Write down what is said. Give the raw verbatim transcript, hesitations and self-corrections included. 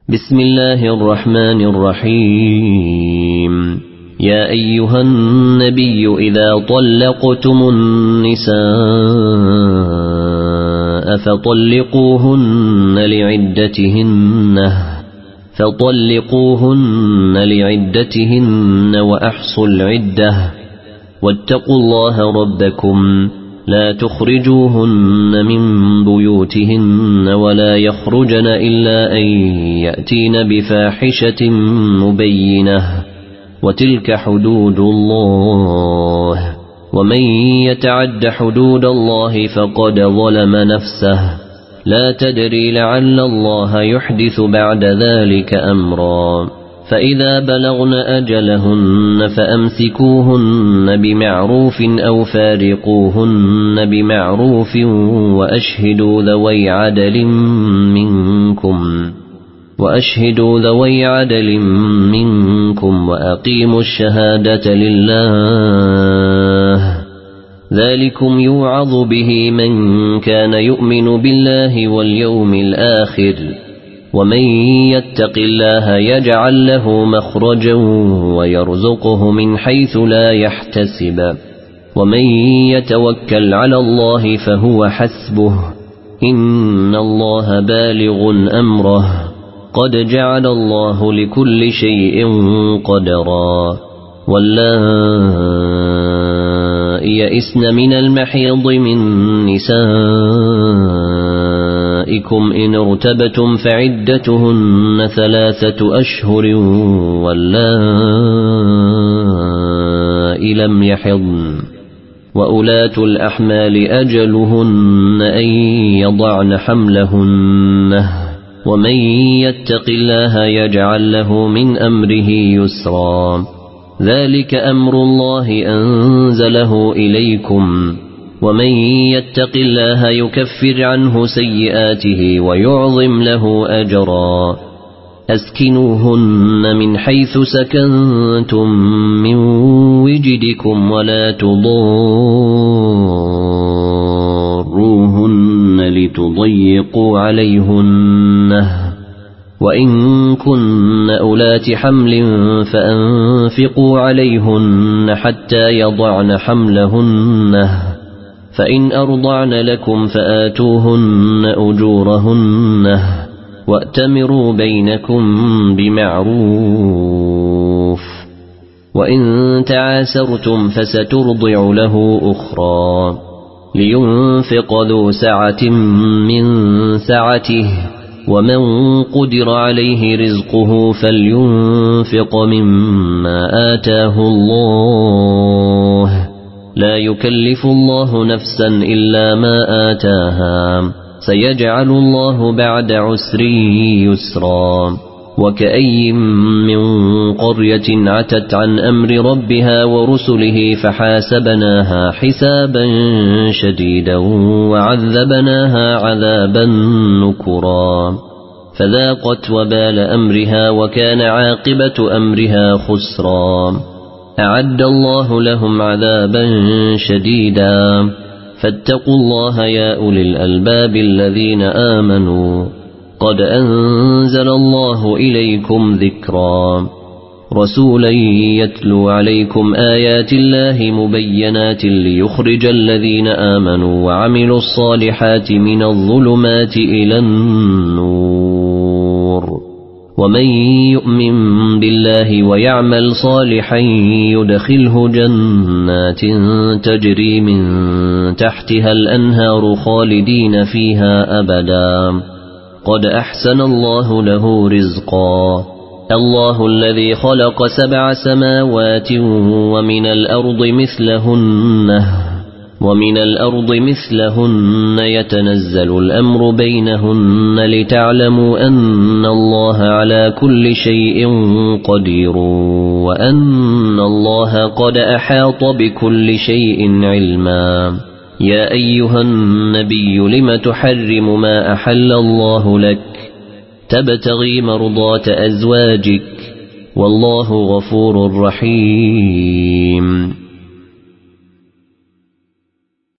بسم الله الرحمن الرحيم. يا أيها النبي إذا طلقتم النساء فطلقوهن لعدتهن فطلقوهن لعدتهن وأحصوا العدة واتقوا الله ربكم لا تخرجوهن من بيوتهن ولا يخرجن إلا أن يأتين بفاحشة مبينة وتلك حدود الله ومن يتعد حدود الله فقد ظلم نفسه لا تدري لعل الله يحدث بعد ذلك أمرا. فإذا بلغن أجلهن فأمسكوهن بمعروف أو فارقوهن بمعروف وأشهدوا ذوي عدل منكم وأشهدوا ذوي عدل منكم وأقيموا الشهادة لله ذلكم يوعظ به من كان يؤمن بالله واليوم الآخر ومن يتق الله يجعل له مخرجا ويرزقه من حيث لا يحتسب ومن يتوكل على الله فهو حسبه إن الله بالغ أمره قد جعل الله لكل شيء قدرا. واللائي يئسن من المحيض من نسائكم إن ارتبتم فعدتهن ثلاثة أشهر واللائي لم يحضن وأولاة الأحمال أجلهن أن يضعن حملهن ومن يتق الله يجعل له من أمره يسرا. ذلك أمر الله أنزله إليكم ومن يتق الله يكفر عنه سيئاته ويعظم له أجرا. أسكنوهن من حيث سكنتم من وجدكم ولا تضاروهن لتضيقوا عليهن وإن كن أولات حمل فأنفقوا عليهن حتى يضعن حملهن فإن أرضعن لكم فآتوهن أجورهن وأتمروا بينكم بمعروف وإن تعاسرتم فسترضع له أخرى لينفق ذو سعة من سعته ومن قدر عليه رزقه فلينفق مما آتاه الله لا يكلف الله نفسا إلا ما آتاها سيجعل الله بعد عسر يسرا. وكأي من قرية عتت عن أمر ربها ورسله فحاسبناها حسابا شديدا وعذبناها عذابا نكرا فذاقت وبال أمرها وكان عاقبة أمرها خسرا. أعد الله لهم عذابا شديدا فاتقوا الله يا أولي الألباب الذين آمنوا قد أنزل الله إليكم ذكرا رسولا يتلو عليكم آيات الله مبينات ليخرج الذين آمنوا وعملوا الصالحات من الظلمات إلى النور ومن يؤمن بالله ويعمل صالحا يدخله جنات تجري من تحتها الأنهار خالدين فيها أبدا قد أحسن الله له رزقا. الله الذي خلق سبع سماوات ومن الأرض مثلهن ومن الأرض مثلهن يتنزل الأمر بينهن لتعلموا أن الله على كل شيء قدير وأن الله قد أحاط بكل شيء علما. يا أيها النبي لم تحرم ما أحل الله لك تبتغي مرضات أزواجك والله غفور رحيم.